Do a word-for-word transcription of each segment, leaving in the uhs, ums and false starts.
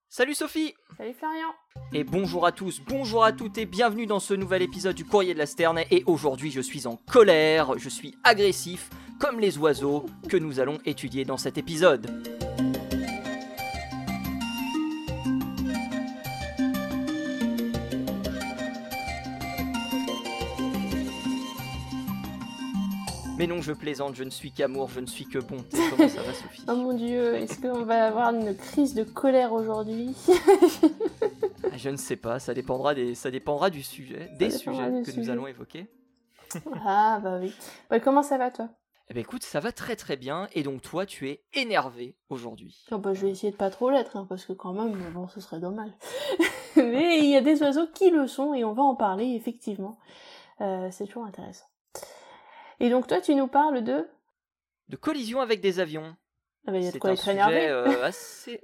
Salut Sophie. Salut Florian. Et bonjour à tous, bonjour à toutes et bienvenue dans ce nouvel épisode du Courrier de la Sterne. Et aujourd'hui je suis en colère, je suis agressif, comme les oiseaux que nous allons étudier dans cet épisode. Mais non, je plaisante, je ne suis qu'amour, je ne suis que bonté. Comment ça va, Sophie? Oh mon Dieu, est-ce qu'on va avoir une crise de colère aujourd'hui? Je ne sais pas, ça dépendra, des, ça dépendra du sujet, ça des sujets que sujet. nous allons évoquer. Ah bah oui. Bah, comment ça va toi? Eh ben écoute, ça va très très bien, et donc toi, tu es énervé aujourd'hui. Oh bah, je vais essayer de pas trop l'être, hein, parce que quand même, bon, ce serait dommage. Mais il y a des oiseaux qui le sont, et on va en parler, effectivement. Euh, c'est toujours intéressant. Et donc toi, tu nous parles de... De collision avec des avions. Ah bah, il y a de c'est quoi un être sujet énervé. euh, assez...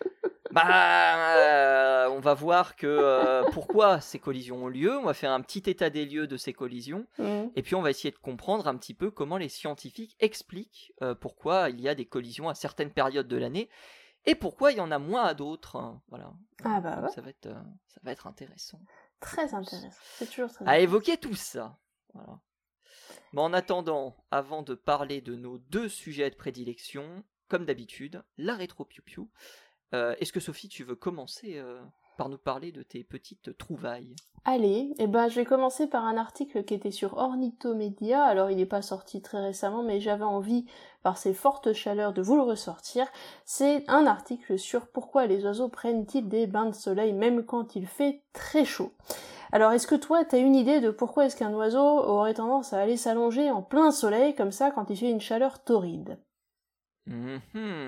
Bah, euh, on va voir que euh, pourquoi ces collisions ont lieu. On va faire un petit état des lieux de ces collisions. Mmh. Et puis on va essayer de comprendre un petit peu comment les scientifiques expliquent euh, pourquoi il y a des collisions à certaines périodes de l'année et pourquoi il y en a moins à d'autres. Hein. Voilà. Ah bah ouais. Ça va être, euh, ça va être intéressant. Très intéressant. C'est toujours très à intéressant. évoquer tout ça. Voilà. Mais en attendant, avant de parler de nos deux sujets de prédilection, comme d'habitude, la rétro-piou-piou, euh, est-ce que Sophie, tu veux commencer euh, par nous parler de tes petites trouvailles? Allez, eh ben, je vais commencer par un article qui était sur Ornithomédia. Alors, il n'est pas sorti très récemment, mais j'avais envie, par ces fortes chaleurs, de vous le ressortir. C'est un article sur pourquoi les oiseaux prennent-ils des bains de soleil même quand il fait très chaud. Alors, est-ce que toi, t'as une idée de pourquoi est-ce qu'un oiseau aurait tendance à aller s'allonger en plein soleil, comme ça, quand il fait une chaleur torride? Mmh.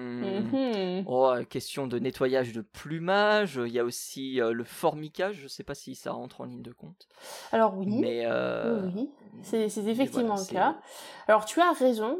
Mmh. Oh, question de nettoyage de plumage, il y a aussi euh, le formicage, je ne sais pas si ça rentre en ligne de compte. Alors oui, mais euh... oui, oui. C'est, c'est effectivement voilà, le c'est... cas. Alors tu as raison,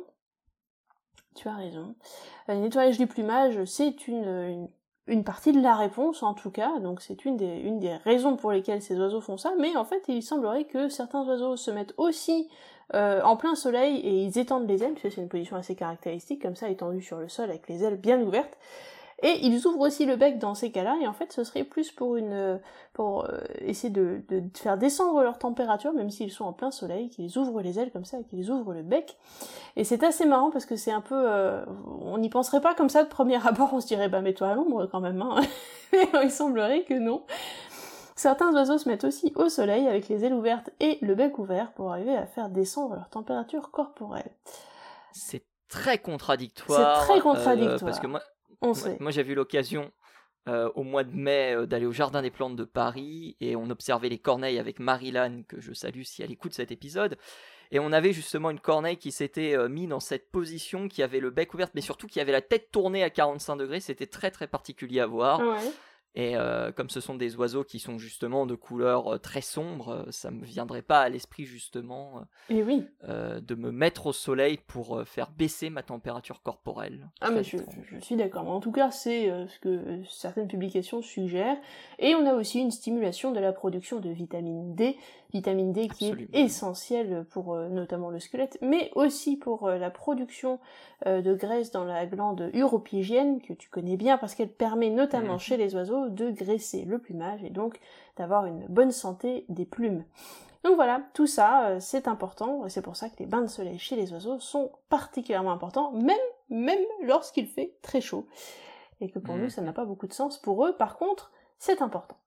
tu as raison. Le nettoyage du plumage, c'est une, une, une partie de la réponse en tout cas, donc c'est une des, une des raisons pour lesquelles ces oiseaux font ça, mais en fait il semblerait que certains oiseaux se mettent aussi euh, en plein soleil et ils étendent les ailes, parce que c'est une position assez caractéristique, comme ça étendue sur le sol avec les ailes bien ouvertes, et ils ouvrent aussi le bec dans ces cas-là, et en fait ce serait plus pour une pour euh, essayer de, de faire descendre leur température, même s'ils sont en plein soleil, qu'ils ouvrent les ailes comme ça, et qu'ils ouvrent le bec. Et c'est assez marrant parce que c'est un peu... Euh, on n'y penserait pas comme ça de premier abord, on se dirait bah mets-toi à l'ombre quand même, hein. Mais il semblerait que non. Certains oiseaux se mettent aussi au soleil avec les ailes ouvertes et le bec ouvert pour arriver à faire descendre leur température corporelle. C'est très contradictoire. C'est très contradictoire. Euh, parce que moi, on moi, sait. moi j'ai eu l'occasion euh, au mois de mai euh, d'aller au Jardin des Plantes de Paris et on observait les corneilles avec Marilyn, que je salue si elle écoute cet épisode. Et on avait justement une corneille qui s'était euh, mise dans cette position, qui avait le bec ouvert, mais surtout qui avait la tête tournée à quarante-cinq degrés. C'était très très particulier à voir. Ouais. Et euh, comme ce sont des oiseaux qui sont justement de couleur euh, très sombre, euh, ça me viendrait pas à l'esprit justement euh, Et oui. euh, de me mettre au soleil pour euh, faire baisser ma température corporelle. Ah mais je, je, je suis d'accord. En tout cas, c'est euh, ce que euh, certaines publications suggèrent. Et on a aussi une stimulation de la production de vitamine D, vitamine D qui Absolument. est essentielle pour euh, notamment le squelette, mais aussi pour euh, la production euh, de graisse dans la glande uropygienne, que tu connais bien parce qu'elle permet notamment mmh. chez les oiseaux de graisser le plumage et donc d'avoir une bonne santé des plumes. Donc voilà, tout ça, euh, c'est important, et c'est pour ça que les bains de soleil chez les oiseaux sont particulièrement importants, même, même lorsqu'il fait très chaud. Et que pour mmh. nous, ça n'a pas beaucoup de sens. Pour eux, par contre, c'est important.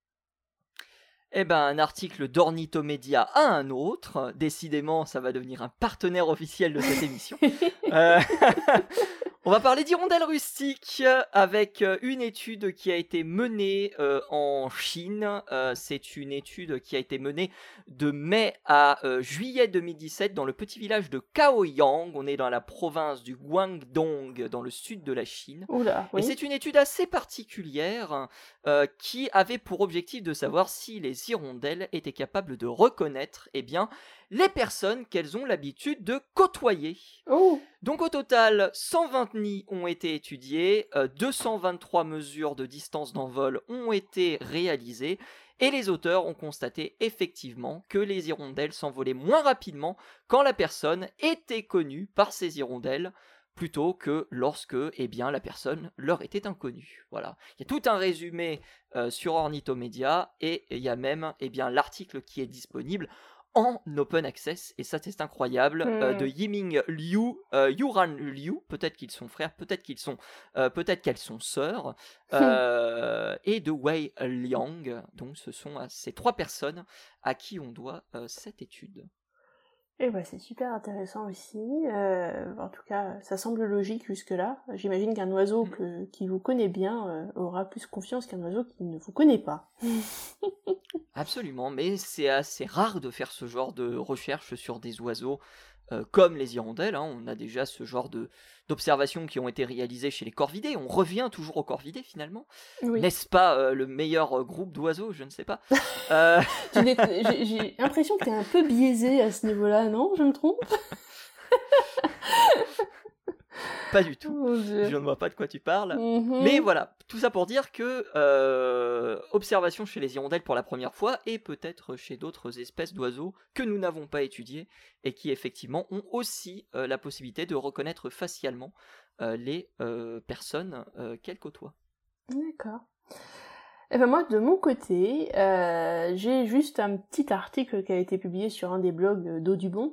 Eh ben, un article d'Ornithomédia à un autre. Décidément, ça va devenir un partenaire officiel de cette émission. euh... On va parler d'hirondelles rustiques avec une étude qui a été menée euh, en Chine. Euh, c'est une étude qui a été menée de mai à euh, juillet deux mille dix-sept dans le petit village de Chaoyang. On est dans la province du Guangdong, dans le sud de la Chine. Oula, oui. Et c'est une étude assez particulière euh, qui avait pour objectif de savoir si les hirondelles étaient capables de reconnaître eh bien, les personnes qu'elles ont l'habitude de côtoyer. Oh. Donc au total, cent vingt nids ont été étudiés, euh, deux cent vingt-trois mesures de distance d'envol ont été réalisées, et les auteurs ont constaté effectivement que les hirondelles s'envolaient moins rapidement quand la personne était connue par ces hirondelles. plutôt que lorsque eh bien, la personne leur était inconnue. Voilà. Il y a tout un résumé euh, sur Ornithomedia et il y a même eh bien, l'article qui est disponible en open access, et ça c'est incroyable, Mm. euh, de Yiming Liu, euh, Yuran Liu, peut-être qu'ils sont frères, peut-être qu'ils sont, euh, peut-être qu'elles sont sœurs, euh, et de Wei Liang. Donc ce sont euh, ces trois personnes à qui on doit euh, cette étude. Et bah c'est super intéressant aussi. Euh, en tout cas, ça semble logique jusque-là. J'imagine qu'un oiseau Mm. que, qui vous connaît bien euh, aura plus confiance qu'un oiseau qui ne vous connaît pas. Absolument, mais c'est assez rare de faire ce genre de recherche sur des oiseaux euh, comme les hirondelles. Hein. On a déjà ce genre de, d'observations qui ont été réalisées chez les corvidés. On revient toujours aux corvidés finalement. Oui. N'est-ce pas euh, le meilleur groupe d'oiseaux? Je ne sais pas. Euh... Tu n'es- j'ai, j'ai l'impression que tu es un peu biaisé à ce niveau-là, non? Je me trompe? Pas du tout. Oh, Dieu. Je ne vois pas de quoi tu parles. Mhm. Mais voilà, tout ça pour dire que euh, observation chez les hirondelles pour la première fois, et peut-être chez d'autres espèces d'oiseaux que nous n'avons pas étudiées, et qui effectivement ont aussi euh, la possibilité de reconnaître facialement euh, les euh, personnes euh, qu'elles côtoient. D'accord. Et ben moi, de mon côté, euh, j'ai juste un petit article qui a été publié sur un des blogs d'Audubon,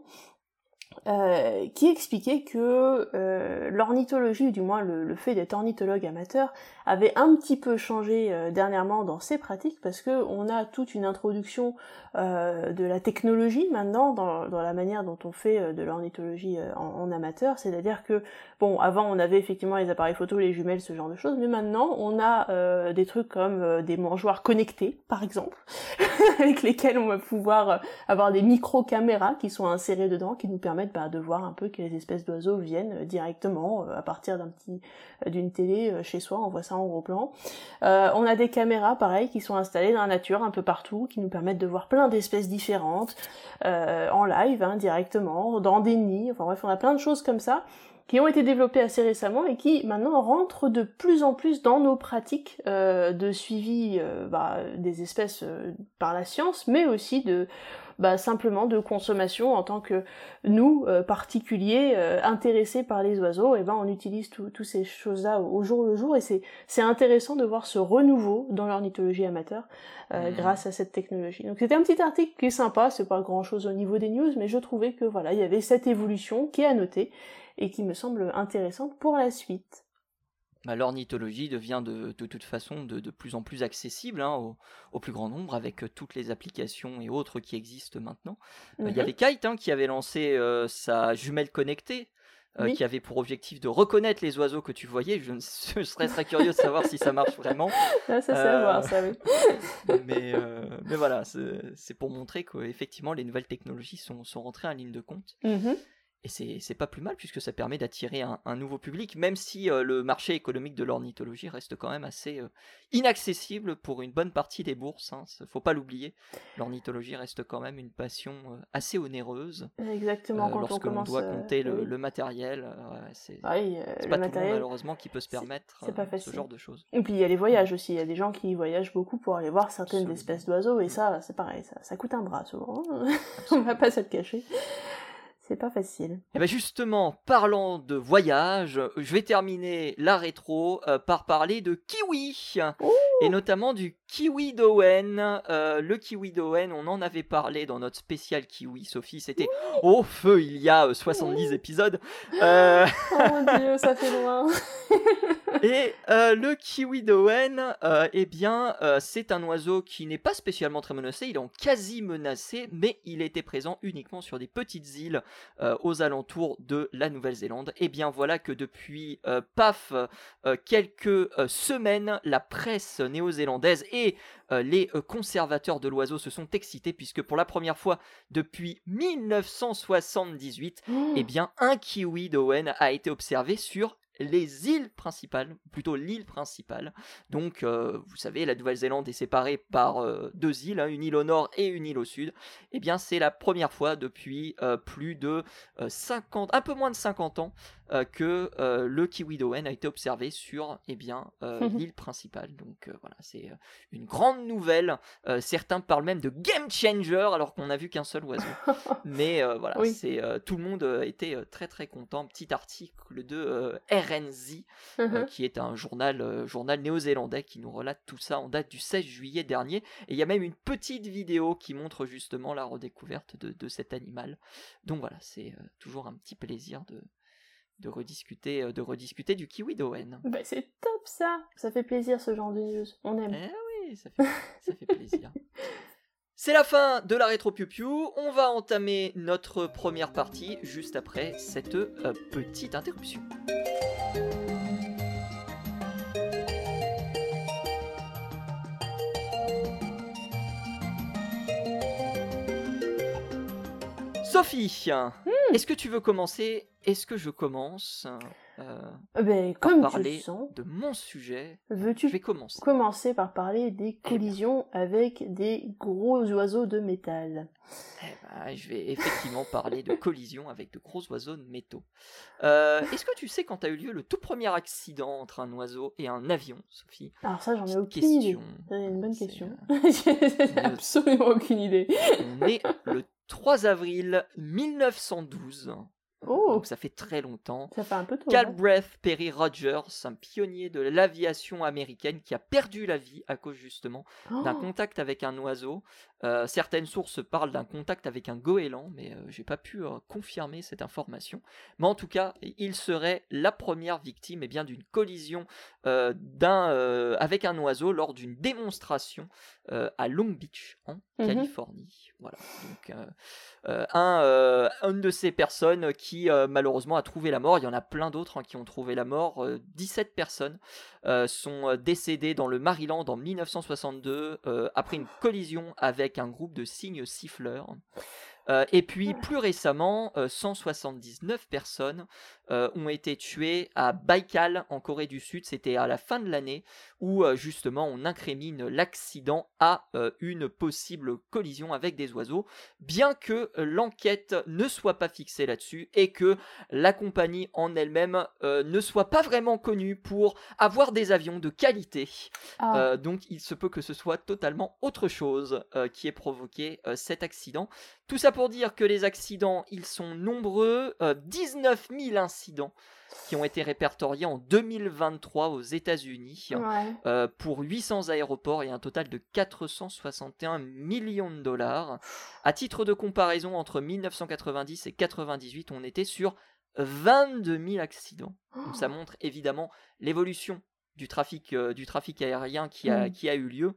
Euh, qui expliquait que euh, l'ornithologie, ou du moins le, le fait d'être ornithologue amateur, avait un petit peu changé euh, dernièrement dans ses pratiques, parce que on a toute une introduction euh, de la technologie maintenant dans, dans la manière dont on fait euh, de l'ornithologie euh, en, en amateur, c'est-à-dire que, bon, avant on avait effectivement les appareils photo, les jumelles, ce genre de choses, mais maintenant on a euh, des trucs comme euh, des mangeoires connectés, par exemple, avec lesquels on va pouvoir euh, avoir des micro-caméras qui sont insérées dedans, qui nous permettent bah, de voir un peu quelles espèces d'oiseaux viennent euh, directement euh, à partir d'un petit euh, d'une télé euh, chez soi, on voit ça en gros plan. Euh, on a des caméras pareil qui sont installées dans la nature un peu partout, qui nous permettent de voir plein d'espèces différentes euh, en live hein, directement, dans des nids, enfin bref on a plein de choses comme ça qui ont été développées assez récemment et qui maintenant rentrent de plus en plus dans nos pratiques euh, de suivi euh, bah, des espèces euh, par la science, mais aussi de bah, simplement de consommation en tant que nous, euh, particuliers, euh, intéressés par les oiseaux, et ben on utilise toutes ces choses-là au, au jour le jour, et c'est, c'est intéressant de voir ce renouveau dans l'ornithologie amateur euh, mmh. grâce à cette technologie. Donc c'était un petit article qui est sympa, c'est pas grand-chose au niveau des news, mais je trouvais que voilà, il y avait cette évolution qui est à noter, et qui me semble intéressante pour la suite. Bah, l'ornithologie devient de, de toute façon de, de plus en plus accessible hein, au, au plus grand nombre avec euh, toutes les applications et autres qui existent maintenant. Il euh, mm-hmm. y avait Kite hein, qui avait lancé euh, sa jumelle connectée euh, oui. qui avait pour objectif de reconnaître les oiseaux que tu voyais. Je, je serais très curieux de savoir si ça marche vraiment. Ah, ça, c'est euh, à voir, ça, oui. mais, euh, mais voilà, c'est, c'est pour montrer qu'effectivement les nouvelles technologies sont, sont rentrées en ligne de compte. Mm-hmm. Et c'est, c'est pas plus mal puisque ça permet d'attirer un, un nouveau public, même si euh, le marché économique de l'ornithologie reste quand même assez euh, inaccessible pour une bonne partie des bourses. Hein, faut pas l'oublier. L'ornithologie reste quand même une passion euh, assez onéreuse. Exactement. Euh, quand lorsque on commence, l'on doit compter euh, le, oui. le matériel, euh, c'est, ah oui, euh, c'est le pas matériel, tout le monde malheureusement qui peut se permettre c'est, c'est pas euh, ce genre de choses. Et puis il y a les voyages aussi. Il y a des gens qui voyagent beaucoup pour aller voir certaines Absolument. espèces d'oiseaux, et ça, c'est pareil, ça, ça coûte un bras souvent. On va pas se le cacher. C'est pas facile. Et bien justement, parlant de voyage, je vais terminer la rétro euh, par parler de kiwi. Ouh. Et notamment du kiwi d'Owen. Euh, le kiwi d'Owen, on en avait parlé dans notre spécial kiwi, Sophie. C'était oui. au feu il y a euh, soixante-dix oui. épisodes. Euh... Oh mon Dieu, ça fait loin. Et euh, le kiwi d'Owen, euh, eh bien, euh, c'est un oiseau qui n'est pas spécialement très menacé, il est en quasi menacé, mais il était présent uniquement sur des petites îles euh, aux alentours de la Nouvelle-Zélande. Et bien voilà que depuis, euh, paf, euh, quelques euh, semaines, la presse néo-zélandaise et euh, les euh, conservateurs de l'oiseau se sont excités, puisque pour la première fois depuis mille neuf cent soixante-dix-huit, mmh. eh bien, un kiwi d'Owen a été observé sur les îles principales, ou plutôt l'île principale. Donc, euh, vous savez, la Nouvelle-Zélande est séparée par euh, deux îles, hein, une île au nord et une île au sud. Eh bien, c'est la première fois depuis euh, plus de euh, cinquante, un peu moins de cinquante ans, euh, que euh, le kiwidowen a été observé sur eh bien, euh, l'île principale. Donc, euh, voilà, c'est euh, une grande nouvelle. Euh, certains parlent même de game changer, alors qu'on n'a vu qu'un seul oiseau. Mais euh, voilà, Oui. c'est, euh, tout le monde euh, était euh, très très content. Petit article de euh, R N Z, euh, Mhm. qui est un journal, euh, journal néo-zélandais qui nous relate tout ça en date du seize juillet dernier. Et il y a même une petite vidéo qui montre justement la redécouverte de, de cet animal. Donc voilà, c'est euh, toujours un petit plaisir de, de, rediscuter, euh, de rediscuter du kiwidowen. Bah, c'est top ça. Ça fait plaisir ce genre de news. On aime. Eh oui, ça fait, ça fait plaisir. C'est la fin de la rétro piou piou. On va entamer notre première partie juste après cette euh, petite interruption. Sophie, Hmm. est-ce que tu veux commencer? Est-ce que je commence euh, Euh, ben, par comme tu le parler sens, de mon sujet? Je veux-tu vais commencer. commencer par parler des collisions avec des gros oiseaux de métal? Eh ben, je vais effectivement parler de collisions avec de gros oiseaux de métaux. Euh, est-ce que tu sais quand a eu lieu le tout premier accident entre un oiseau et un avion, Sophie? Alors ça, j'en ai Petite aucune question. idée. C'est une bonne C'est, question. euh, J'ai absolument aucune idée. On est le trois avril mille neuf cent douze. Oh, Donc ça fait très longtemps. ça fait un peu tôt. hein. Galbraith Perry Rogers, un pionnier de l'aviation américaine qui a perdu la vie à cause justement d'un Oh, contact avec un oiseau. Euh, certaines sources parlent d'un contact avec un goéland, mais euh, j'ai pas pu euh, confirmer cette information. Mais en tout cas, il serait la première victime eh bien, d'une collision euh, d'un, euh, avec un oiseau lors d'une démonstration euh, à Long Beach, en Mhm. Californie. Voilà. Donc, euh, euh, un, euh, une de ces personnes qui euh, malheureusement a trouvé la mort. Il y en a plein d'autres hein, qui ont trouvé la mort. Euh, dix-sept personnes euh, sont euh, décédées dans le Maryland en mille neuf cent soixante-deux euh, après une collision avec un groupe de cygnes siffleurs. Euh, et puis plus récemment, euh, cent soixante-dix-neuf personnes euh, ont été tuées à Baïkal en Corée du Sud. C'était à la fin de l'année où euh, justement on incrimine l'accident à euh, une possible collision avec des oiseaux, bien que euh, l'enquête ne soit pas fixée là-dessus et que la compagnie en elle-même euh, ne soit pas vraiment connue pour avoir des avions de qualité. Ah, Euh, donc il se peut que ce soit totalement autre chose euh, qui ait provoqué euh, cet accident. Tout ça pour dire que les accidents, ils sont nombreux, euh, dix-neuf mille incidents qui ont été répertoriés en deux mille vingt-trois aux États-Unis ouais. euh, pour huit cents aéroports et un total de quatre cent soixante et un millions de dollars. À titre de comparaison, entre mille neuf cent quatre-vingt-dix et quatre-vingt-dix-huit, on était sur vingt-deux mille accidents. Donc ça montre évidemment l'évolution du trafic, euh, du trafic aérien qui a, Mm. qui a eu lieu.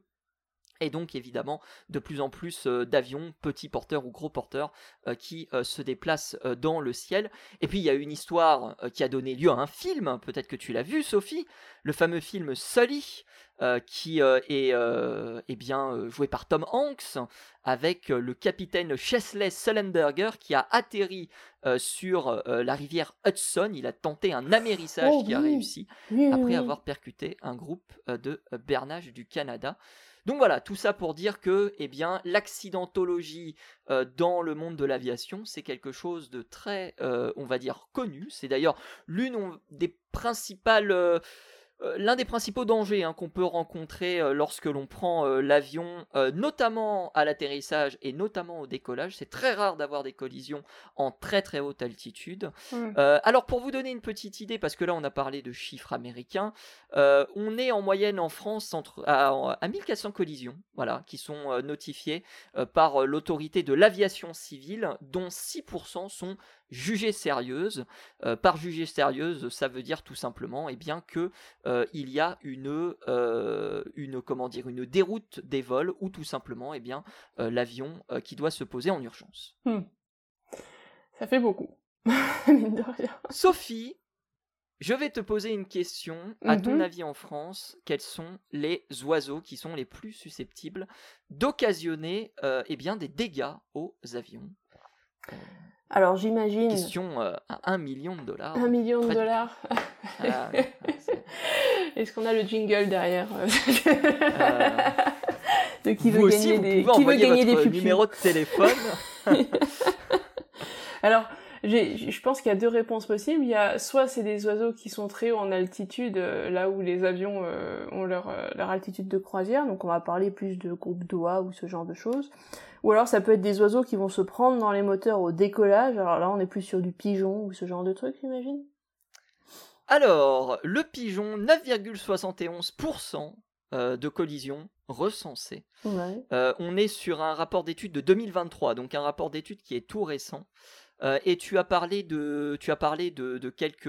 Et donc évidemment de plus en plus euh, d'avions, petits porteurs ou gros porteurs, euh, qui euh, se déplacent euh, dans le ciel. Et puis il y a une histoire euh, qui a donné lieu à un film, peut-être que tu l'as vu Sophie, le fameux film Sully, euh, qui euh, est euh, eh bien, euh, joué par Tom Hanks, avec euh, le capitaine Chesley Sullenberger qui a atterri euh, sur euh, la rivière Hudson. Il a tenté un amérissage Oh qui a oui. réussi Oui, oui, après oui. avoir percuté un groupe euh, de euh, bernage du Canada. Donc voilà, tout ça pour dire que eh bien, l'accidentologie euh, dans le monde de l'aviation, c'est quelque chose de très, euh, on va dire, connu. C'est d'ailleurs l'une on- des principales... euh, euh, l'un des principaux dangers hein, qu'on peut rencontrer euh, lorsque l'on prend euh, l'avion, euh, notamment à l'atterrissage et notamment au décollage. C'est très rare d'avoir des collisions en très très haute altitude. Mm. Euh, alors pour vous donner une petite idée, parce que là on a parlé de chiffres américains, euh, on est en moyenne en France entre, à, à mille quatre cents collisions, voilà, qui sont euh, notifiées euh, par euh, l'autorité de l'aviation civile, dont six pour cent sont jugées sérieuses. Euh, par jugées sérieuses, ça veut dire tout simplement, eh bien que euh, il y a une, euh, une, comment dire, une déroute des vols ou tout simplement, eh bien, euh, l'avion euh, qui doit se poser en urgence. Mm. Ça fait beaucoup. Mine de rien. Sophie, je vais te poser une question. À ton Mhm. avis, en France, quels sont les oiseaux qui sont les plus susceptibles d'occasionner euh, eh bien, des dégâts aux avions? Alors j'imagine... Question euh, à un million de dollars. Un million de Pas du dollars. Ah, ouais, c'est- Est-ce qu'on a le jingle derrière Euh, de qui vous veut aussi, gagner vous des, pouvez qui veut envoyer gagner des votre pupus. numéro de téléphone. Alors, j'ai- je pense qu'il y a deux réponses possibles. Il y a soit c'est des oiseaux qui sont très haut en altitude, euh, là où les avions euh, ont leur, euh, leur altitude de croisière, donc on va parler plus de groupe d'oies ou ce genre de choses. Ou alors ça peut être des oiseaux qui vont se prendre dans les moteurs au décollage, alors là on est plus sur du pigeon ou ce genre de truc, j'imagine. Alors, le pigeon, neuf virgule soixante et onze pour cent euh, de collisions recensées. Ouais. Euh, on est sur un rapport d'étude de deux mille vingt-trois, donc un rapport d'étude qui est tout récent. Euh, et tu as parlé de, tu as parlé de, de quelques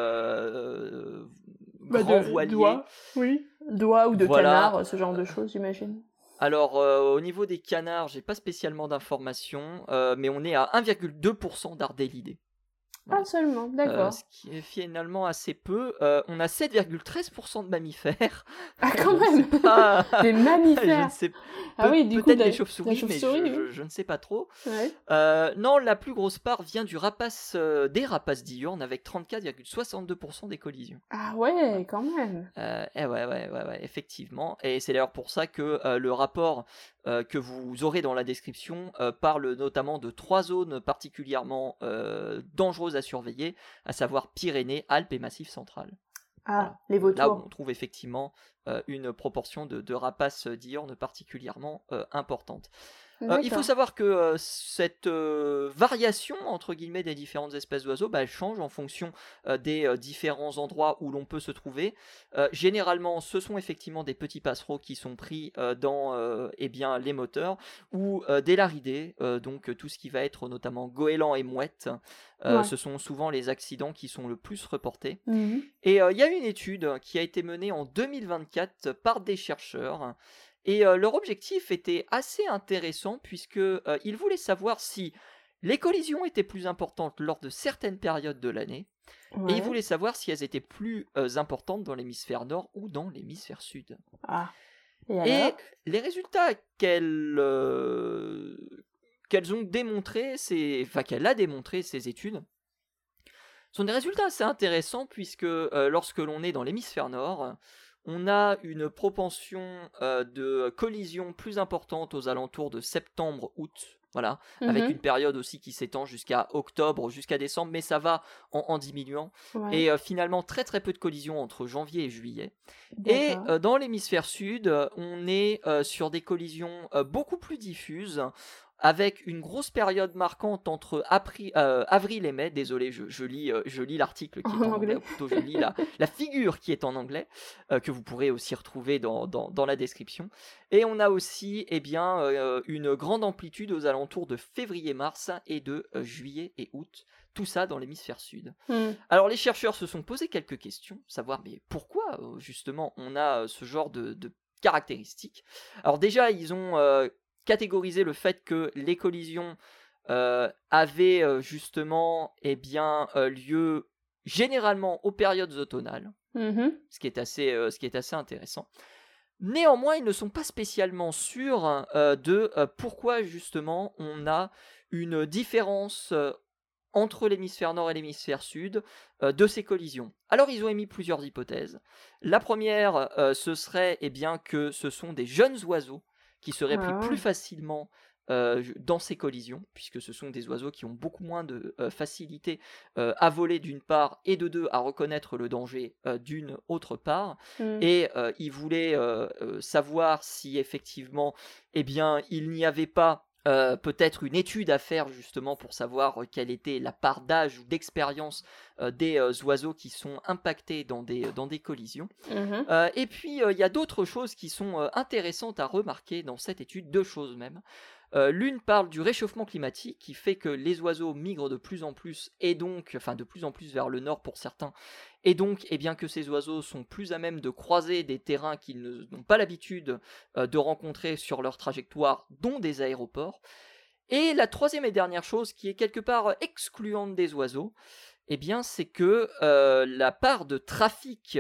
euh, Bah, grands de voiliers. d'oies, oui. D'oies ou de Voilà. canards, ce genre de choses, j'imagine. Alors, euh, au niveau des canards, j'ai pas spécialement d'informations, euh, mais on est à un virgule deux pour cent d'ardélidés. Voilà. Ah, seulement, Euh, d'accord. ce qui est finalement assez peu. Euh, on a sept virgule treize pour cent de mammifères. Ah, Je quand ne sais même. pas. Des Je ne mammifères. sais Ah Pe- oui, du coup, peut-être la- des la chauves-souris, mais chauve-souris, je, oui. je- je ne sais pas trop. Ouais. Euh, non, la plus grosse part vient du rapace, euh, des rapaces diurnes avec trente-quatre virgule soixante-deux pour cent des collisions. Ah ouais, quand même. Euh, eh ouais, ouais, ouais, ouais, effectivement. Et c'est d'ailleurs pour ça que euh, le rapport euh, que vous aurez dans la description euh, parle notamment de trois zones particulièrement euh, dangereuses à surveiller, à savoir Pyrénées, Alpes et Massif central. Ah, Voilà. les Là où vautours. on trouve effectivement euh, une proportion de, de rapaces diurnes particulièrement euh, importante. Euh, il faut D'accord. savoir que euh, cette euh, variation entre guillemets des différentes espèces d'oiseaux, bah, elle change en fonction euh, des euh, différents endroits où l'on peut se trouver. Euh, généralement, ce sont effectivement des petits passereaux qui sont pris euh, dans euh, eh bien, les moteurs ou euh, des laridés, euh, donc euh, tout ce qui va être notamment goéland et mouette. Euh, Ouais. Ce sont souvent les accidents qui sont le plus reportés. Mhm. Et il euh, y a une étude qui a été menée en deux mille vingt-quatre par des chercheurs. Et euh, leur objectif était assez intéressant puisque euh, ils voulaient savoir si les collisions étaient plus importantes lors de certaines périodes de l'année et ils Ouais. voulaient savoir si elles étaient plus euh, importantes dans l'hémisphère nord ou dans l'hémisphère sud. Ah. Et Et alors? les résultats qu'elles euh, qu'elles ont démontrés, c'est, enfin qu'elle a démontré ces études, sont des résultats assez intéressants puisque euh, lorsque l'on est dans l'hémisphère nord, on a une propension euh, de collision plus importante aux alentours de septembre-août, voilà, avec Mhm. une période aussi qui s'étend jusqu'à octobre, jusqu'à décembre, mais ça va en, en diminuant. Ouais. Et euh, finalement, très très peu de collisions entre janvier et juillet. Et D'accord. euh, dans l'hémisphère sud, euh, on est euh, sur des collisions euh, beaucoup plus diffuses, avec une grosse période marquante entre apri- euh, avril et mai. Désolé, je, je lis, euh, je lis l'article qui En est en anglais. anglais, ou plutôt je lis la, la figure qui est en anglais, euh, que vous pourrez aussi retrouver dans, dans, dans la description. Et on a aussi eh bien, euh, une grande amplitude aux alentours de février-mars et de euh, juillet et août. Tout ça dans l'hémisphère sud. Hmm. Alors les chercheurs se sont posé quelques questions, savoir mais pourquoi euh, justement on a euh, ce genre de, de caractéristiques. Alors déjà ils ont euh, catégorisé le fait que les collisions euh, avaient euh, justement eh bien, euh, lieu généralement aux périodes automnales, Mhm. ce qui est assez, euh, ce qui est assez intéressant. Néanmoins, ils ne sont pas spécialement sûrs euh, de euh, pourquoi justement on a une différence euh, entre l'hémisphère nord et l'hémisphère sud euh, de ces collisions. Alors ils ont émis plusieurs hypothèses. La première, euh, ce serait eh bien, que ce sont des jeunes oiseaux qui seraient pris Ah. plus facilement euh, dans ces collisions, puisque ce sont des oiseaux qui ont beaucoup moins de euh, facilité euh, à voler d'une part, et de deux, à reconnaître le danger euh, d'une autre part. Hmm. Et euh, ils voulaient euh, euh, savoir si effectivement, eh bien, il n'y avait pas Euh, peut-être une étude à faire justement pour savoir euh, quelle était la part d'âge ou d'expérience euh, des euh, oiseaux qui sont impactés dans des, dans des collisions. Mhm. Euh, et puis il euh, y a d'autres choses qui sont euh, intéressantes à remarquer dans cette étude, deux choses même. Euh, L'une parle du réchauffement climatique qui fait que les oiseaux migrent de plus en plus et donc, enfin de plus en plus vers le nord pour certains, et donc eh bien que ces oiseaux sont plus à même de croiser des terrains qu'ils ne- n'ont pas l'habitude euh, de rencontrer sur leur trajectoire, dont des aéroports. Et la troisième et dernière chose qui est quelque part excluante des oiseaux, eh bien c'est que euh, la part de trafic,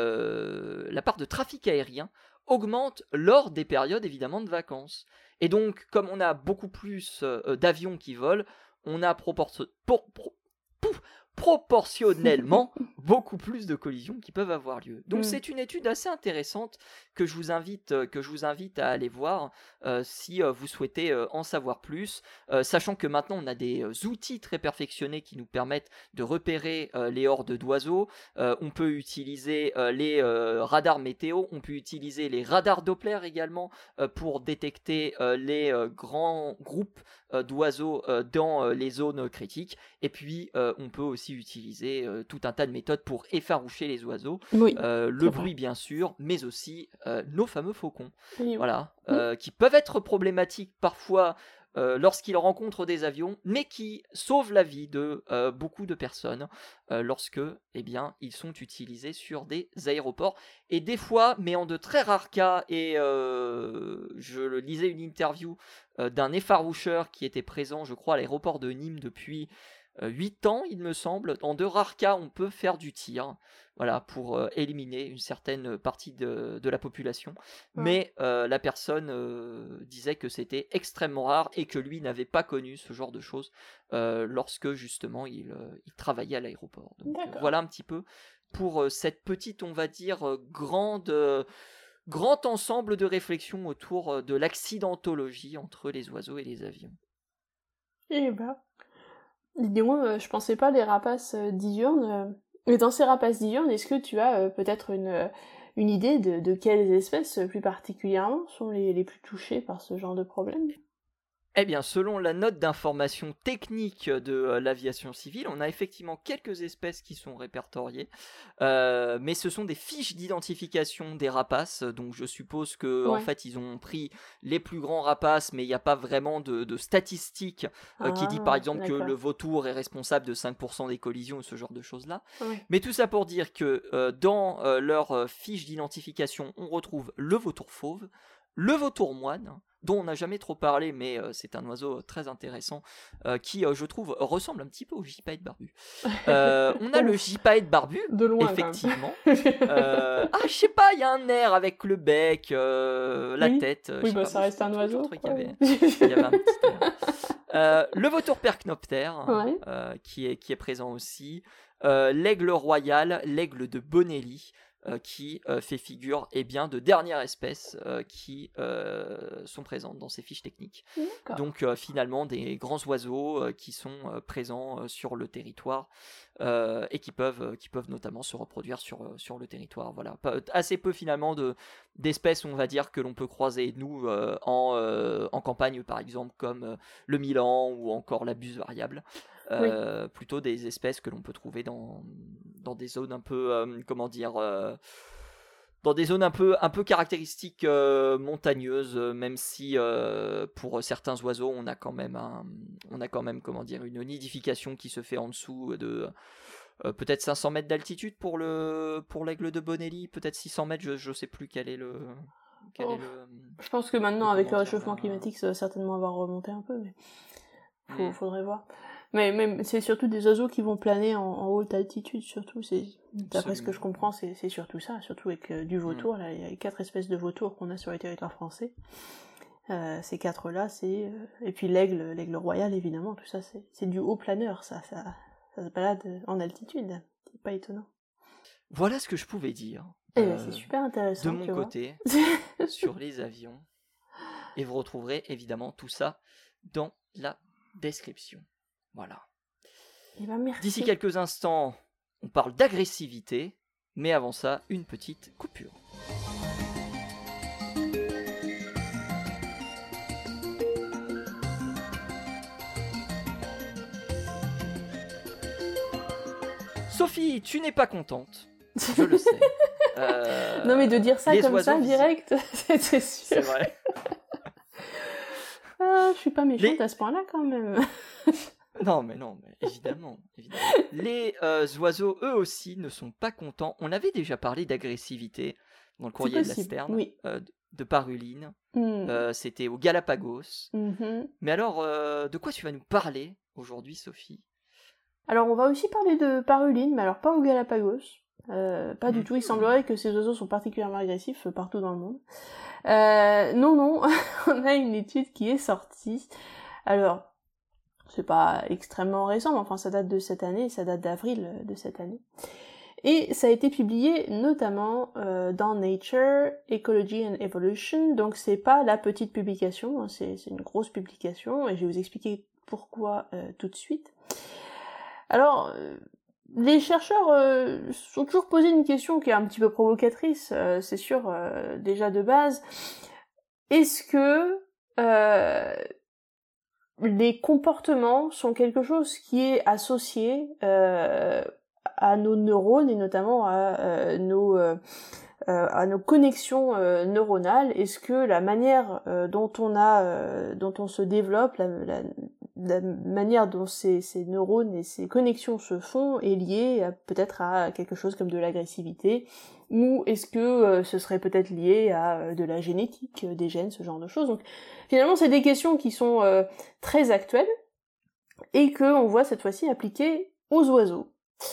euh, la part de trafic aérien augmente lors des périodes évidemment de vacances. Et donc, comme on a beaucoup plus euh, d'avions qui volent, on a proportion... pour... pour... pouf, proportionnellement beaucoup plus de collisions qui peuvent avoir lieu. Donc mmh. c'est une étude assez intéressante que je vous invite, que je vous invite à aller voir euh, si euh, vous souhaitez euh, en savoir plus, euh, sachant que maintenant on a des euh, outils très perfectionnés qui nous permettent de repérer euh, les hordes d'oiseaux. Euh, on peut utiliser euh, les euh, radars météo, on peut utiliser les radars Doppler également euh, pour détecter euh, les euh, grands groupes euh, d'oiseaux euh, dans euh, les zones critiques. Et puis euh, on peut aussi utiliser euh, tout un tas de méthodes pour effaroucher les oiseaux, oui, euh, le bruit bien sûr, mais aussi euh, nos fameux faucons, oui, voilà, oui. euh, qui peuvent être problématiques parfois euh, lorsqu'ils rencontrent des avions, mais qui sauvent la vie de euh, beaucoup de personnes euh, lorsque, eh bien, ils sont utilisés sur des aéroports. Et des fois, mais en de très rares cas, et euh, je lisais une interview euh, d'un effaroucheur qui était présent, je crois, à l'aéroport de Nîmes depuis huit ans, il me semble. En de rares cas, on peut faire du tir, voilà, pour euh, éliminer une certaine partie de, de la population. Ouais. Mais euh, la personne euh, disait que c'était extrêmement rare et que lui n'avait pas connu ce genre de choses euh, lorsque justement il, euh, il travaillait à l'aéroport. Donc euh, voilà un petit peu pour euh, cette petite, on va dire, euh, grande... Euh, grand ensemble de réflexions autour euh, de l'accidentologie entre les oiseaux et les avions. Eh ben... Dis-moi, je pensais pas les rapaces diurnes. Mais dans ces rapaces diurnes, est-ce que tu as euh, peut-être une, une idée de, de quelles espèces plus particulièrement sont les, les plus touchées par ce genre de problème ? Eh bien, selon la note d'information technique de euh, l'aviation civile, on a effectivement quelques espèces qui sont répertoriées, euh, mais ce sont des fiches d'identification des rapaces, donc je suppose que ouais. en fait ils ont pris les plus grands rapaces, mais il n'y a pas vraiment de, de statistiques euh, ah, qui dit par exemple d'accord. que le vautour est responsable de cinq pour cent des collisions ou ce genre de choses-là. Ouais. Mais tout ça pour dire que euh, dans euh, leur euh, fiche d'identification, on retrouve le vautour fauve, le vautour moine, dont on n'a jamais trop parlé, mais euh, c'est un oiseau très intéressant, euh, qui, euh, je trouve, ressemble un petit peu au gypaète barbu. Euh, on a le gypaète barbu, de loin, effectivement. euh, ah, je sais pas, il y a un air avec le bec, euh, la oui. tête. Oui, bah pas, ça reste un oiseau. Truc, il, y avait, il y avait un petit air. Euh, le vautour percnoptère, ouais. euh, qui, est, qui est présent aussi. Euh, l'aigle royal, l'aigle de Bonelli, Euh, qui euh, fait figure eh bien, de dernières espèces euh, qui euh, sont présentes dans ces fiches techniques. D'accord. Donc euh, finalement des grands oiseaux euh, qui sont euh, présents euh, sur le territoire euh, et qui peuvent, euh, qui peuvent notamment se reproduire sur, euh, sur le territoire. Voilà. Pas, assez peu finalement de, d'espèces, on va dire, que l'on peut croiser nous euh, en, euh, en campagne par exemple, comme euh, le milan ou encore la buse variable. Euh, oui. Plutôt des espèces que l'on peut trouver dans, dans des zones un peu, euh, comment dire, euh, dans des zones un peu, un peu caractéristiques euh, montagneuses, même si euh, pour certains oiseaux, on a quand même, un, on a quand même comment dire, une nidification qui se fait en dessous de euh, peut-être cinq cents mètres d'altitude pour, le, pour l'aigle de Bonelli, peut-être six cents mètres, je ne sais plus quel est le... Quel oh, est le je pense que maintenant, le avec le réchauffement dire, climatique, ça va certainement avoir remonté un peu, mais il mmh. faudrait voir. Mais, mais c'est surtout des oiseaux qui vont planer en, en haute altitude, surtout. C'est, d'après ce que je comprends, c'est, c'est surtout ça. Surtout avec euh, du vautour. Mmh. Là, il y a quatre espèces de vautours qu'on a sur les territoires français. Euh, ces quatre-là, c'est... Euh, et puis l'aigle, l'aigle royal, évidemment, tout ça, c'est, c'est du haut planeur, ça, ça. Ça se balade en altitude. C'est pas étonnant. Voilà ce que je pouvais dire. Eh ben, euh, c'est super intéressant. De mon côté, sur les avions. Et vous retrouverez évidemment tout ça dans la description. Voilà. Eh ben, merci. D'ici quelques instants, on parle d'agressivité, mais avant ça, une petite coupure. Sophie, tu n'es pas contente, je le sais. Euh, non mais de dire ça comme ça, direct, c'est sûr. C'est vrai. Ah, je suis pas méchante les... à ce point-là quand même. Non, mais non, mais évidemment, évidemment. Les euh, oiseaux, eux aussi, ne sont pas contents. On avait déjà parlé d'agressivité dans le courrier de la Sterne, oui. euh, de paruline. Mm. Euh, c'était au Galapagos. Mm-hmm. Mais alors, euh, de quoi tu vas nous parler aujourd'hui, Sophie ? Alors, on va aussi parler de paruline, mais alors pas au Galapagos. Euh, pas mm. du tout. Il semblerait que ces oiseaux sont particulièrement agressifs partout dans le monde. Euh, non, non, on a une étude qui est sortie. Alors, C'est pas extrêmement récent, mais enfin ça date de cette année, ça date d'avril de cette année. Et ça a été publié notamment euh, dans Nature, Ecology and Evolution, donc c'est pas la petite publication, hein, c'est, c'est une grosse publication, et je vais vous expliquer pourquoi euh, tout de suite. Alors, euh, les chercheurs euh, sont toujours posé une question qui est un petit peu provocatrice, euh, c'est sûr, euh, déjà de base. Est-ce que euh, les comportements sont quelque chose qui est associé euh, à nos neurones et notamment à euh, nos euh, à nos connexions euh, neuronales? Est-ce que la manière euh, dont on a euh, dont on se développe, la, la, la manière dont ces, ces neurones et ces connexions se font est liée à, peut-être à quelque chose comme de l'agressivité, ou est-ce que euh, ce serait peut-être lié à euh, de la génétique, euh, des gènes, ce genre de choses? Donc finalement c'est des questions qui sont euh, très actuelles et que on voit cette fois-ci appliquées aux oiseaux.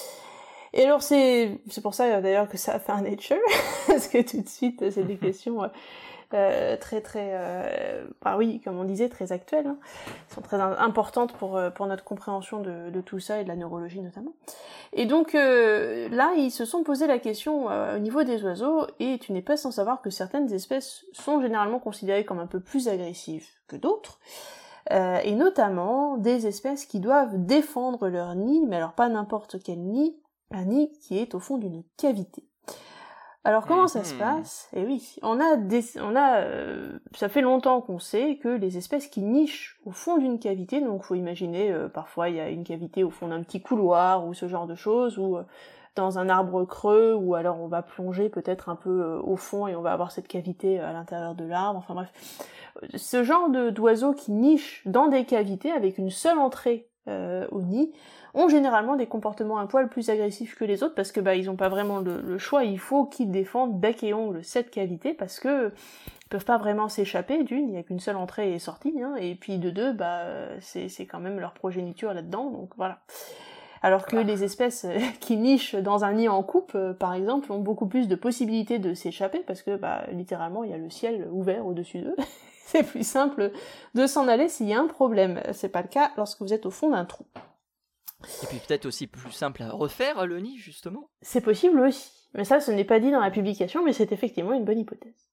Et alors c'est c'est pour ça d'ailleurs que ça a fait un Nature, parce que tout de suite c'est des questions euh, euh, très très, euh, bah oui, comme on disait, très actuelles, hein. Elles sont très importantes pour pour notre compréhension de, de tout ça et de la neurologie notamment. Et donc euh, là ils se sont posé la question euh, au niveau des oiseaux, et tu n'es pas sans savoir que certaines espèces sont généralement considérées comme un peu plus agressives que d'autres. Euh, et notamment des espèces qui doivent défendre leur nid, mais alors pas n'importe quel nid, un nid qui est au fond d'une cavité. Alors comment ça se passe? Eh oui, on a des, on a, euh, ça fait longtemps qu'on sait que les espèces qui nichent au fond d'une cavité, donc faut imaginer, euh, parfois il y a une cavité au fond d'un petit couloir ou ce genre de choses, ou euh, dans un arbre creux, ou alors on va plonger peut-être un peu euh, au fond et on va avoir cette cavité à l'intérieur de l'arbre, enfin bref. Ce genre de, d'oiseaux qui nichent dans des cavités avec une seule entrée euh, au nid ont généralement des comportements un poil plus agressifs que les autres, parce que bah ils ont pas vraiment le, le choix, il faut qu'ils défendent bec et ongle cette cavité, parce que ils peuvent pas vraiment s'échapper, d'une, il y a qu'une seule entrée et sortie, hein, et puis de deux, bah c'est, c'est quand même leur progéniture là-dedans, donc voilà. Alors que les espèces qui nichent dans un nid en coupe, par exemple, ont beaucoup plus de possibilités de s'échapper, parce que bah littéralement il y a le ciel ouvert au-dessus d'eux. C'est plus simple de s'en aller s'il y a un problème. C'est pas le cas lorsque vous êtes au fond d'un trou. Et puis peut-être aussi plus simple à refaire le nid, justement. C'est possible aussi. Mais ça, ce n'est pas dit dans la publication, mais c'est effectivement une bonne hypothèse.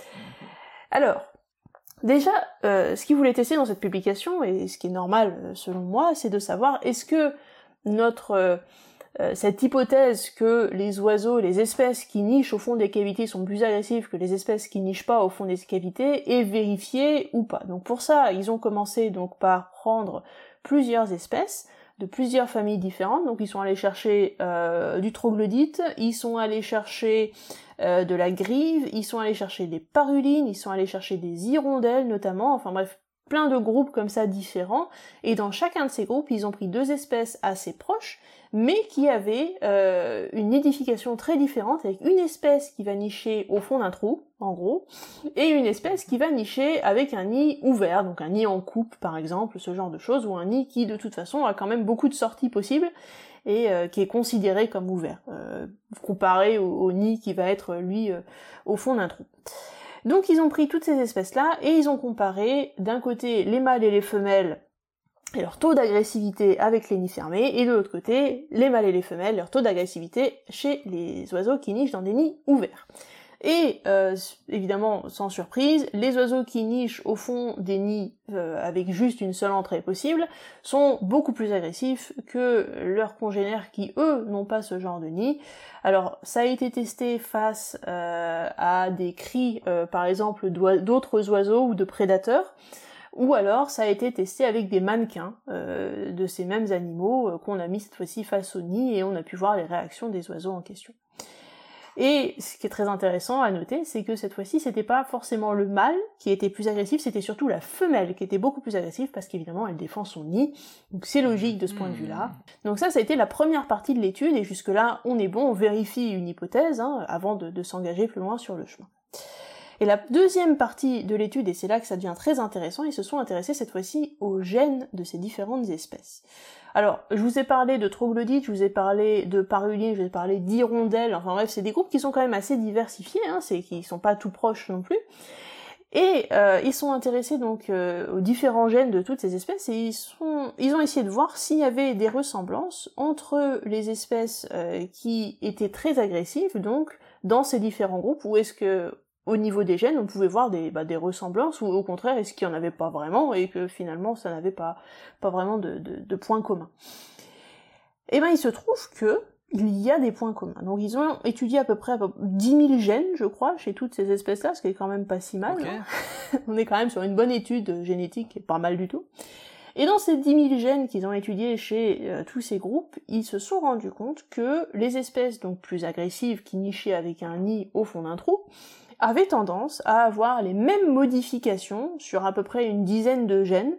Alors, déjà, euh, ce qu'ils voulaient tester dans cette publication, et ce qui est normal selon moi, c'est de savoir est-ce que notre... Euh, Euh, cette hypothèse que les oiseaux, les espèces qui nichent au fond des cavités sont plus agressives que les espèces qui nichent pas au fond des cavités est vérifiée ou pas. Donc pour ça, ils ont commencé donc par prendre plusieurs espèces de plusieurs familles différentes. Donc ils sont allés chercher euh, du troglodyte, ils sont allés chercher euh, de la grive, ils sont allés chercher des parulines, ils sont allés chercher des hirondelles notamment, enfin bref, plein de groupes comme ça différents, et dans chacun de ces groupes, ils ont pris deux espèces assez proches, mais qui avaient euh, une nidification très différente, avec une espèce qui va nicher au fond d'un trou, en gros, et une espèce qui va nicher avec un nid ouvert, donc un nid en coupe par exemple, ce genre de choses, ou un nid qui de toute façon a quand même beaucoup de sorties possibles, et euh, qui est considéré comme ouvert, euh, comparé au, au nid qui va être, lui, euh, au fond d'un trou. Donc ils ont pris toutes ces espèces-là, et ils ont comparé, d'un côté, les mâles et les femelles, et leur taux d'agressivité avec les nids fermés, et de l'autre côté, les mâles et les femelles, leur taux d'agressivité chez les oiseaux qui nichent dans des nids ouverts. Et euh, évidemment, sans surprise, les oiseaux qui nichent au fond des nids euh, avec juste une seule entrée possible sont beaucoup plus agressifs que leurs congénères qui, eux, n'ont pas ce genre de nid. Alors, ça a été testé face euh, à des cris, euh, par exemple, d'autres oiseaux ou de prédateurs, ou alors ça a été testé avec des mannequins euh, de ces mêmes animaux euh, qu'on a mis cette fois-ci face au nid, et on a pu voir les réactions des oiseaux en question. Et ce qui est très intéressant à noter, c'est que cette fois-ci, c'était pas forcément le mâle qui était plus agressif, c'était surtout la femelle qui était beaucoup plus agressive, parce qu'évidemment, elle défend son nid, donc c'est logique de ce point de vue-là. Donc ça, ça a été la première partie de l'étude, et jusque-là, on est bon, on vérifie une hypothèse, hein, avant de, de s'engager plus loin sur le chemin. Et la deuxième partie de l'étude, et c'est là que ça devient très intéressant, ils se sont intéressés cette fois-ci aux gènes de ces différentes espèces. Alors, je vous ai parlé de troglodytes, je vous ai parlé de parulines, je vous ai parlé d'hirondelles, enfin bref, c'est des groupes qui sont quand même assez diversifiés, hein, c'est qui sont pas tout proches non plus. Et euh, ils sont intéressés donc euh, aux différents gènes de toutes ces espèces et ils, sont, ils ont essayé de voir s'il y avait des ressemblances entre les espèces euh, qui étaient très agressives, donc dans ces différents groupes, ou est-ce que au niveau des gènes on pouvait voir des, bah, des ressemblances, ou au contraire est-ce qu'il n'y en avait pas vraiment et que finalement ça n'avait pas, pas vraiment de, de, de points communs. Et ben il se trouve que il y a des points communs. Donc ils ont étudié à peu près, à peu près dix mille gènes, je crois, chez toutes ces espèces-là, ce qui est quand même pas si mal. Okay. Hein. On est quand même sur une bonne étude génétique, pas mal du tout. Et dans ces dix mille gènes qu'ils ont étudiés chez euh, tous ces groupes, ils se sont rendus compte que les espèces donc plus agressives, qui nichaient avec un nid au fond d'un trou, avaient tendance à avoir les mêmes modifications sur à peu près une dizaine de gènes,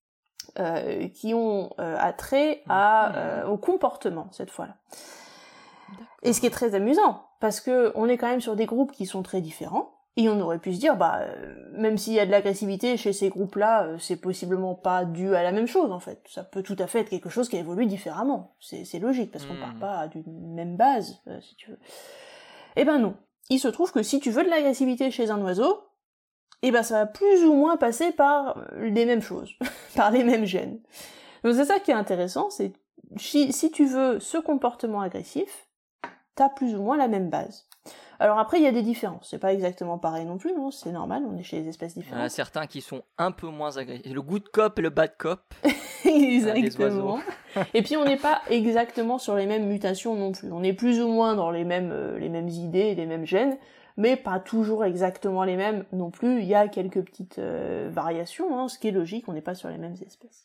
Euh, qui ont euh, attrait à, euh, au comportement cette fois-là. Et ce qui est très amusant, parce que on est quand même sur des groupes qui sont très différents, et on aurait pu se dire, bah, euh, même s'il y a de l'agressivité chez ces groupes-là, euh, c'est possiblement pas dû à la même chose en fait. Ça peut tout à fait être quelque chose qui évolue différemment. C'est, c'est logique, parce qu'on part pas d'une même base, euh, si tu veux. Eh ben non. Il se trouve que si tu veux de l'agressivité chez un oiseau, et ben ça va plus ou moins passer par les mêmes choses, par les mêmes gènes. Donc c'est ça qui est intéressant, c'est si, si tu veux ce comportement agressif, t'as plus ou moins la même base. Alors après il y a des différences, c'est pas exactement pareil non plus, non, c'est normal, on est chez des espèces différentes. Il y en a certains qui sont un peu moins agressifs, le good cop et le bad cop. Exactement. Et puis on n'est pas exactement sur les mêmes mutations non plus, on est plus ou moins dans les mêmes, euh, les mêmes idées, les mêmes gènes, mais pas toujours exactement les mêmes non plus, il y a quelques petites euh, variations, hein, ce qui est logique, on n'est pas sur les mêmes espèces.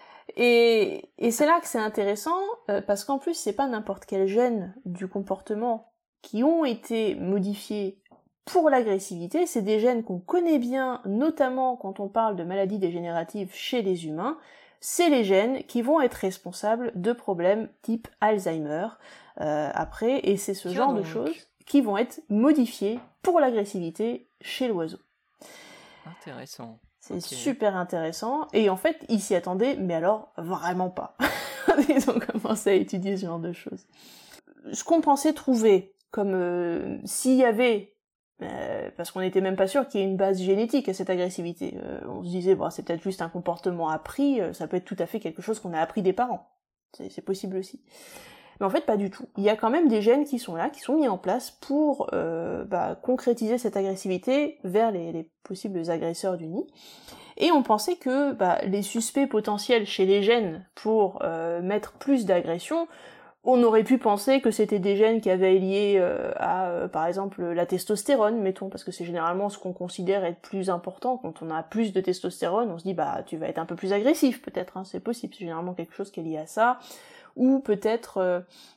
Et, et c'est là que c'est intéressant, euh, parce qu'en plus c'est pas n'importe quel gène du comportement qui ont été modifiés pour l'agressivité, c'est des gènes qu'on connaît bien, notamment quand on parle de maladies dégénératives chez les humains, c'est les gènes qui vont être responsables de problèmes type Alzheimer euh, après, et c'est ce Tiens genre donc. de choses qui vont être modifiés pour l'agressivité chez l'oiseau. Intéressant. C'est okay. super intéressant, et en fait, ils s'y attendaient, mais alors vraiment pas. Ils ont commencé à étudier ce genre de choses. Ce qu'on pensait trouver, comme euh, s'il y avait, euh, parce qu'on n'était même pas sûr qu'il y ait une base génétique à cette agressivité, euh, on se disait, bon, c'est peut-être juste un comportement appris, euh, ça peut être tout à fait quelque chose qu'on a appris des parents. C'est, c'est possible aussi. Mais en fait, pas du tout. Il y a quand même des gènes qui sont là, qui sont mis en place pour euh, bah, concrétiser cette agressivité vers les, les possibles agresseurs du nid. Et on pensait que bah, les suspects potentiels chez les gènes pour euh, mettre plus d'agression, on aurait pu penser que c'était des gènes qui avaient lié euh, à, euh, par exemple, la testostérone, mettons, parce que c'est généralement ce qu'on considère être plus important. Quand on a plus de testostérone, on se dit, bah, tu vas être un peu plus agressif, peut-être, hein, c'est possible, c'est généralement quelque chose qui est lié à ça. Ou peut-être euh,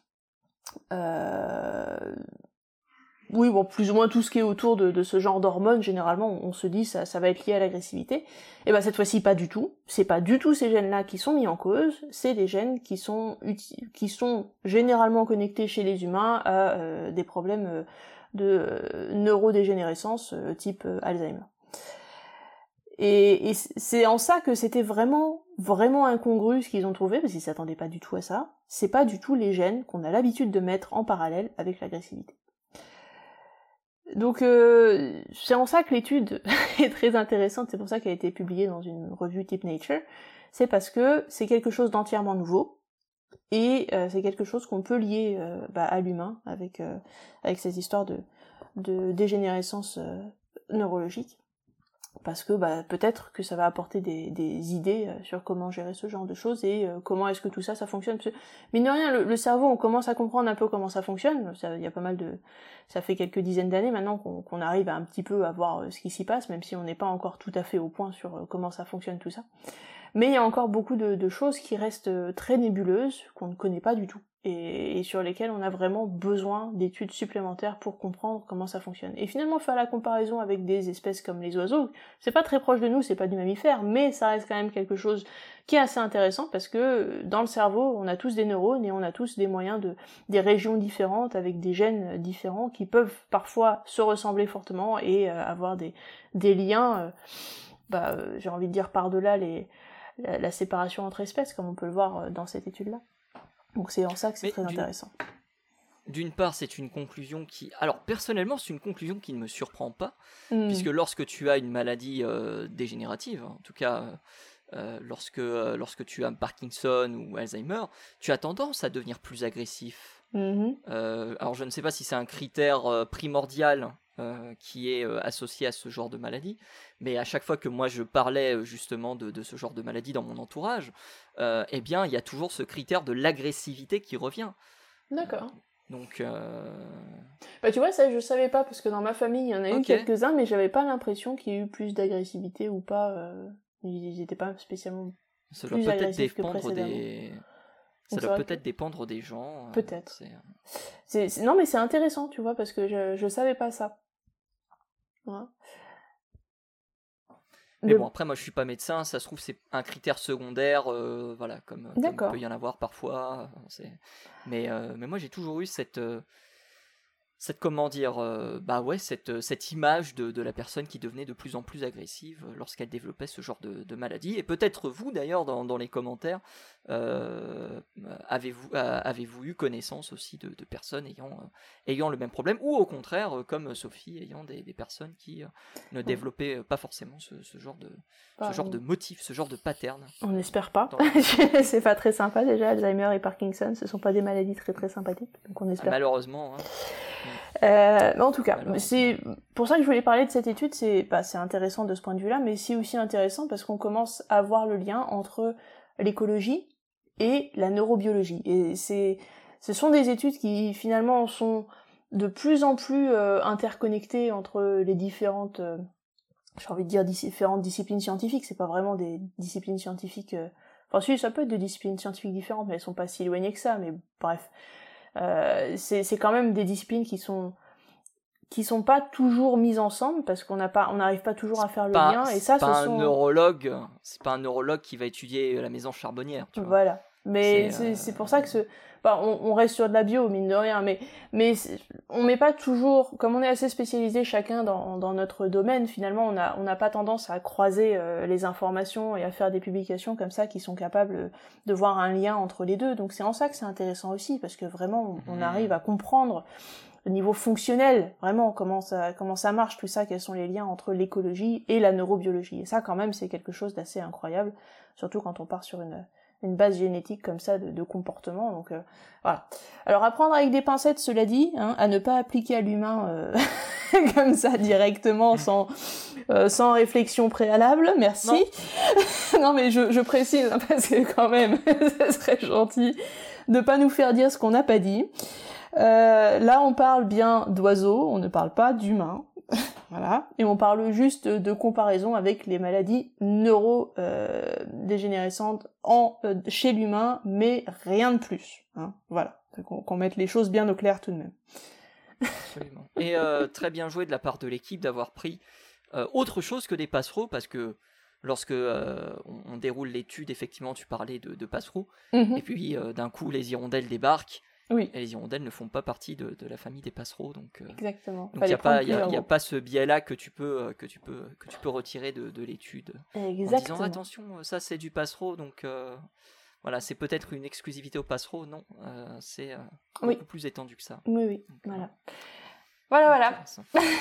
euh, oui bon plus ou moins tout ce qui est autour de, de ce genre d'hormones, généralement on, on se dit ça ça va être lié à l'agressivité. Et ben cette fois-ci pas du tout, c'est pas du tout ces gènes là qui sont mis en cause, c'est des gènes qui sont uti- qui sont généralement connectés chez les humains à euh, des problèmes euh, de euh, neurodégénérescence euh, type euh, Alzheimer. Et, et c'est en ça que c'était vraiment, vraiment incongru ce qu'ils ont trouvé, parce qu'ils s'attendaient pas du tout à ça. C'est pas du tout les gènes qu'on a l'habitude de mettre en parallèle avec l'agressivité. Donc euh, c'est en ça que l'étude est très intéressante, c'est pour ça qu'elle a été publiée dans une revue type Nature, c'est parce que c'est quelque chose d'entièrement nouveau, et euh, c'est quelque chose qu'on peut lier euh, bah, à l'humain, avec, euh, avec ces histoires de, de dégénérescence euh, neurologique. Parce que bah, peut-être que ça va apporter des, des idées sur comment gérer ce genre de choses et euh, comment est-ce que tout ça, ça fonctionne. Parce que, mine de rien, le, le cerveau, on commence à comprendre un peu comment ça fonctionne. Ça, y a pas mal de, ça fait quelques dizaines d'années maintenant qu'on, qu'on arrive à un petit peu à voir euh, ce qui s'y passe, même si on n'est pas encore tout à fait au point sur euh, comment ça fonctionne tout ça. Mais il y a encore beaucoup de, de choses qui restent très nébuleuses, qu'on ne connaît pas du tout, et, et sur lesquelles on a vraiment besoin d'études supplémentaires pour comprendre comment ça fonctionne. Et finalement, faire la comparaison avec des espèces comme les oiseaux, c'est pas très proche de nous, c'est pas du mammifère, mais ça reste quand même quelque chose qui est assez intéressant, parce que dans le cerveau, on a tous des neurones, et on a tous des moyens de, des régions différentes, avec des gènes différents, qui peuvent parfois se ressembler fortement, et euh, avoir des, des liens, euh, bah, euh, j'ai envie de dire par-delà les La, la séparation entre espèces, comme on peut le voir dans cette étude-là. Donc c'est en ça que c'est Mais très d'une... intéressant. d'une part, c'est une conclusion qui... Alors, personnellement, c'est une conclusion qui ne me surprend pas, Mm. puisque lorsque tu as une maladie euh, dégénérative, en tout cas, euh, euh, lorsque, euh, lorsque tu as Parkinson ou Alzheimer, tu as tendance à devenir plus agressif. Mhm. Euh, alors, je ne sais pas si c'est un critère euh, primordial euh, qui est euh, associé à ce genre de maladie, mais à chaque fois que moi je parlais euh, justement de, de ce genre de maladie dans mon entourage, euh, eh bien, il y a toujours ce critère de l'agressivité qui revient. D'accord. Donc, euh... Bah tu vois, ça je savais pas, parce que dans ma famille il y en a eu Ok. quelques-uns, mais j'avais pas l'impression qu'il y ait eu plus d'agressivité ou pas. euh, Ils étaient pas spécialement... ça doit plus peut-être agressif que dépendre précédemment. des... Ça Donc, c'est doit vrai peut-être que- dépendre des gens. euh, Peut-être. c'est- C'est, c'est- Non mais c'est intéressant, tu vois, parce que je, je savais pas ça. Voilà. Mais Le- bon, après, moi, je suis pas médecin. Ça se trouve, c'est un critère secondaire, euh, voilà, comme, comme il D'accord. peut y en avoir parfois. euh, c'est- Mais, euh, mais moi, j'ai toujours eu cette, euh, cette comment dire, euh, bah ouais, cette, euh, cette image de, de la personne qui devenait de plus en plus agressive euh, lorsqu'elle développait ce genre de, de maladie. Et peut-être vous, d'ailleurs, dans, dans les commentaires, euh, avez-vous, euh, avez-vous eu connaissance aussi de, de personnes ayant, euh, ayant le même problème, ou au contraire, euh, comme Sophie, ayant des, des personnes qui euh, ne développaient euh, pas forcément ce, ce genre de, Bah, ce genre de motif, ce genre de pattern. On n'espère pas. Dans- C'est pas très sympa déjà, Alzheimer et Parkinson, ce sont pas des maladies très très sympathiques, donc on espère. Malheureusement, hein. Euh, mais en tout cas, Malheureusement. c'est pour ça que je voulais parler de cette étude, c'est bah, c'est intéressant de ce point de vue-là, mais c'est aussi intéressant parce qu'on commence à voir le lien entre l'écologie et la neurobiologie. Et c'est, ce sont des études qui finalement sont de plus en plus euh, interconnectées entre les différentes, euh, j'ai envie de dire différentes disciplines scientifiques. C'est pas vraiment des disciplines scientifiques. Euh... Enfin, si, ça peut être des disciplines scientifiques différentes, mais elles sont pas si éloignées que ça. Mais bref. Euh, c'est, c'est quand même des disciplines qui sont qui sont pas toujours mises ensemble parce qu'on n'a pas on n'arrive pas toujours à faire le Pas- lien et c'est ça pas ce un sont neurologue, c'est pas un neurologue qui va étudier la maison charbonnière, tu vois. voilà mais C'est, c'est, euh, c'est pour ça que ce bah, on, on reste sur de la bio mine de rien mais mais c'est- on met pas toujours comme on est assez spécialisé chacun dans dans notre domaine finalement on a on n'a pas tendance à croiser euh, les informations et à faire des publications comme ça qui sont capables de voir un lien entre les deux donc c'est en ça que c'est intéressant aussi parce que vraiment on, on Mhm. arrive à comprendre au niveau fonctionnel, vraiment, comment ça, comment ça marche, tout ça, quels sont les liens entre l'écologie et la neurobiologie. Et ça, quand même, c'est quelque chose d'assez incroyable, surtout quand on part sur une, une base génétique comme ça de, de comportement. Donc, euh, voilà. Alors, à prendre avec des pincettes, cela dit, hein, à ne pas appliquer à l'humain euh, comme ça, directement, sans, euh, sans réflexion préalable. Merci. Non, non mais je, je précise, hein, parce que quand même, ce serait gentil de pas nous faire dire ce qu'on n'a pas dit. Euh, là, on parle bien d'oiseaux, on ne parle pas d'humains, voilà, et on parle juste de comparaison avec les maladies neurodégénérescentes en euh, chez l'humain, mais rien de plus, hein, voilà, qu'on, qu'on mette les choses bien au clair tout de même. Absolument. Et euh, très bien joué de la part de l'équipe d'avoir pris euh, autre chose que des passereaux, parce que lorsque euh, on, on déroule l'étude, effectivement, tu parlais de, de passereaux, Mm-hmm. et puis euh, d'un coup, les hirondelles débarquent. Oui. Et les hirondelles ne font pas partie de, de la famille des passereaux, donc euh, Exactement. donc il n'y a pas il y a, y a pas ce biais-là que tu peux euh, que tu peux que tu peux retirer de, de l'étude. Exactement. En disant attention, ça c'est du passereau, donc euh, voilà, c'est peut-être une exclusivité au passereau. Non, euh, c'est euh, beaucoup Oui. plus étendu que ça. Oui, oui, Donc, voilà. euh, Voilà, voilà. intéressant.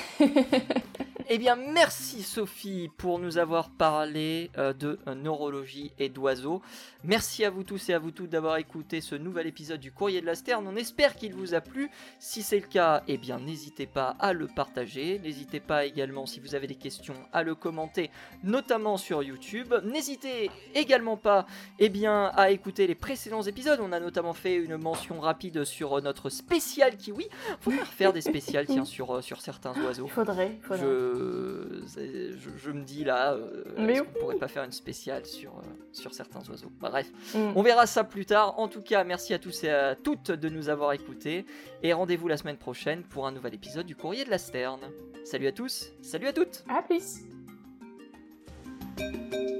Eh bien, merci Sophie pour nous avoir parlé euh, de euh, neurologie et d'oiseaux. Merci à vous tous et à vous toutes d'avoir écouté ce nouvel épisode du Courrier de la Sterne. On espère qu'il vous a plu. Si c'est le cas, eh bien, n'hésitez pas à le partager. N'hésitez pas également, si vous avez des questions, à le commenter, notamment sur YouTube. N'hésitez également pas, eh bien, à écouter les précédents épisodes. On a notamment fait une mention rapide sur notre spécial kiwi. Faudrait refaire des spéciales, tiens, sur, euh, sur certains oiseaux. Il faudrait, il faudrait. Je... Je, je me dis là, euh, Mais est-ce oui. qu'on pourrait pas faire une spéciale sur, euh, sur certains oiseaux. Bref, Mm. on verra ça plus tard. En tout cas, merci à tous et à toutes de nous avoir écoutés. Et rendez-vous la semaine prochaine pour un nouvel épisode du Courrier de la Sterne. Salut à tous, salut à toutes. À plus.